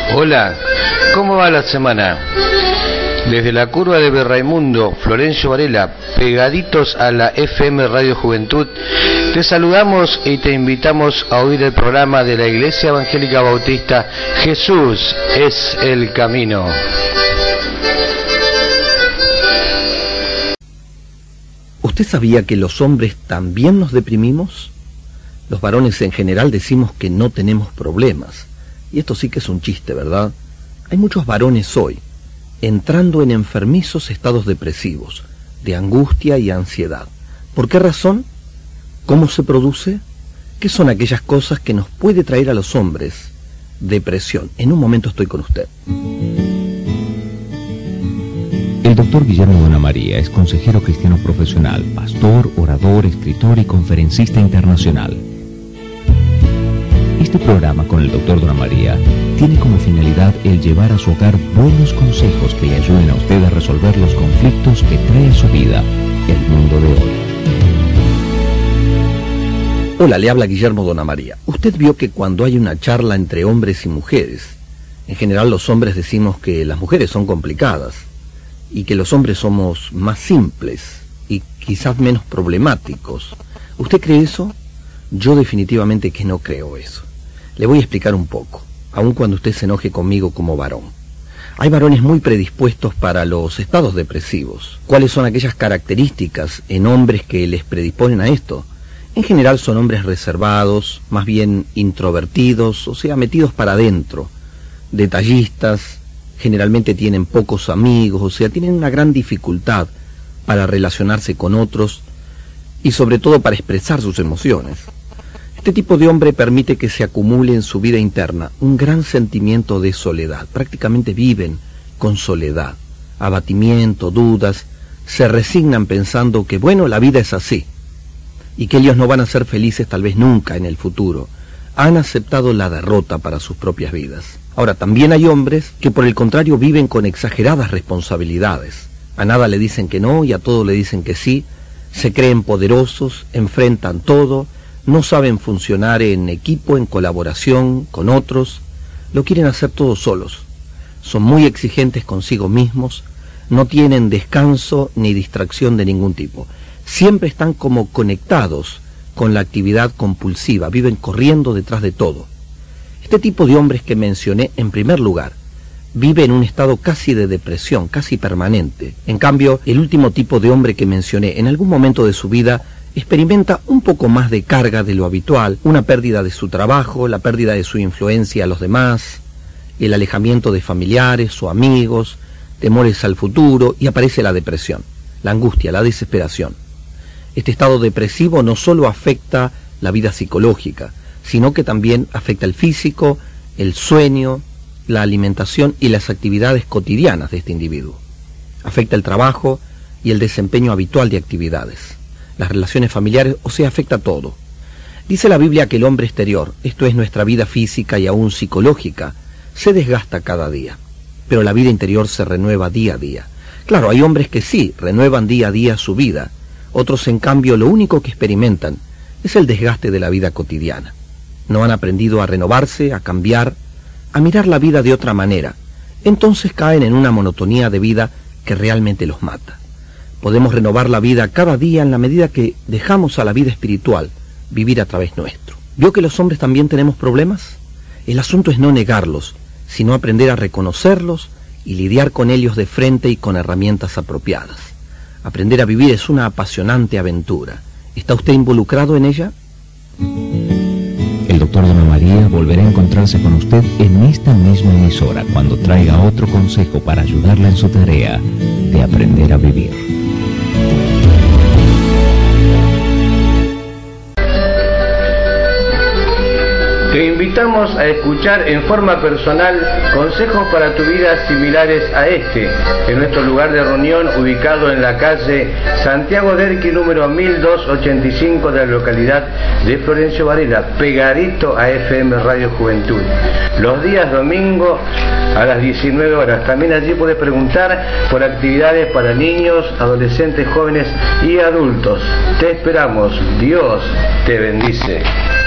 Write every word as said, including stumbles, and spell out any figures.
Hola, ¿cómo va la semana? Desde la curva de Berraimundo, Florencio Varela, pegaditos a la F M Radio Juventud, te saludamos y te invitamos a oír el programa de la Iglesia Evangélica Bautista Jesús es el Camino. ¿Usted sabía que los hombres también nos deprimimos? Los varones en general decimos que no tenemos problemas. Y esto sí que es un chiste, ¿verdad? Hay muchos varones hoy entrando en enfermizos estados depresivos, de angustia y ansiedad. ¿Por qué razón? ¿Cómo se produce? ¿Qué son aquellas cosas que nos puede traer a los hombres depresión? En un momento estoy con usted. El doctor Guillermo Donamaría es consejero cristiano profesional, pastor, orador, escritor y conferencista internacional. Este programa con el doctor Donamaría tiene como finalidad el llevar a su hogar buenos consejos que le ayuden a usted a resolver los conflictos que trae a su vida el mundo de hoy. Hola, le habla Guillermo Donamaría. Usted vio que cuando hay una charla entre hombres y mujeres, en general los hombres decimos que las mujeres son complicadas y que los hombres somos más simples y quizás menos problemáticos. ¿Usted cree eso? Yo definitivamente que no creo eso. Le voy a explicar un poco, aun cuando usted se enoje conmigo como varón. Hay varones muy predispuestos para los estados depresivos. ¿Cuáles son aquellas características en hombres que les predisponen a esto? En general son hombres reservados, más bien introvertidos, o sea, metidos para adentro, detallistas, generalmente tienen pocos amigos, o sea, tienen una gran dificultad para relacionarse con otros y sobre todo para expresar sus emociones. Este tipo de hombre permite que se acumule en su vida interna un gran sentimiento de soledad. Prácticamente viven con soledad, abatimiento, dudas, se resignan pensando que, bueno, la vida es así y que ellos no van a ser felices tal vez nunca en el futuro. Han aceptado la derrota para sus propias vidas. Ahora, también hay hombres que por el contrario viven con exageradas responsabilidades. A nada le dicen que no y a todo le dicen que sí. Se creen poderosos, enfrentan todo, no saben funcionar en equipo, en colaboración con otros, lo quieren hacer todo solos. Son muy exigentes consigo mismos, no tienen descanso ni distracción de ningún tipo. Siempre están como conectados con la actividad compulsiva, viven corriendo detrás de todo. Este tipo de hombres que mencioné en primer lugar vive en un estado casi de depresión, casi permanente. En cambio, el último tipo de hombre que mencioné, en algún momento de su vida, experimenta un poco más de carga de lo habitual, una pérdida de su trabajo, la pérdida de su influencia a los demás, el alejamiento de familiares o amigos, temores al futuro, y aparece la depresión, la angustia, la desesperación. Este estado depresivo no solo afecta la vida psicológica, sino que también afecta el físico, el sueño, la alimentación y las actividades cotidianas de este individuo. Afecta el trabajo y el desempeño habitual de actividades, las relaciones familiares, o sea, afecta todo. Dice la Biblia que el hombre exterior, esto es nuestra vida física y aún psicológica, se desgasta cada día, pero la vida interior se renueva día a día. Claro, hay hombres que sí, renuevan día a día su vida, otros en cambio lo único que experimentan es el desgaste de la vida cotidiana. No han aprendido a renovarse, a cambiar, a mirar la vida de otra manera. Entonces caen en una monotonía de vida que realmente los mata. Podemos renovar la vida cada día en la medida que dejamos a la vida espiritual vivir a través nuestro. ¿Vio que los hombres también tenemos problemas? El asunto es no negarlos, sino aprender a reconocerlos y lidiar con ellos de frente y con herramientas apropiadas. Aprender a vivir es una apasionante aventura. ¿Está usted involucrado en ella? El doctor Donamaría volverá a encontrarse con usted en esta misma emisora cuando traiga otro consejo para ayudarla en su tarea de aprender a vivir. Te invitamos a escuchar en forma personal consejos para tu vida similares a este, en nuestro lugar de reunión ubicado en la calle Santiago Derqui número mil doscientos ochenta y cinco de la localidad de Florencio Varela, pegadito a F M Radio Juventud. Los días domingo a las diecinueve horas. También allí puedes preguntar por actividades para niños, adolescentes, jóvenes y adultos. Te esperamos. Dios te bendice.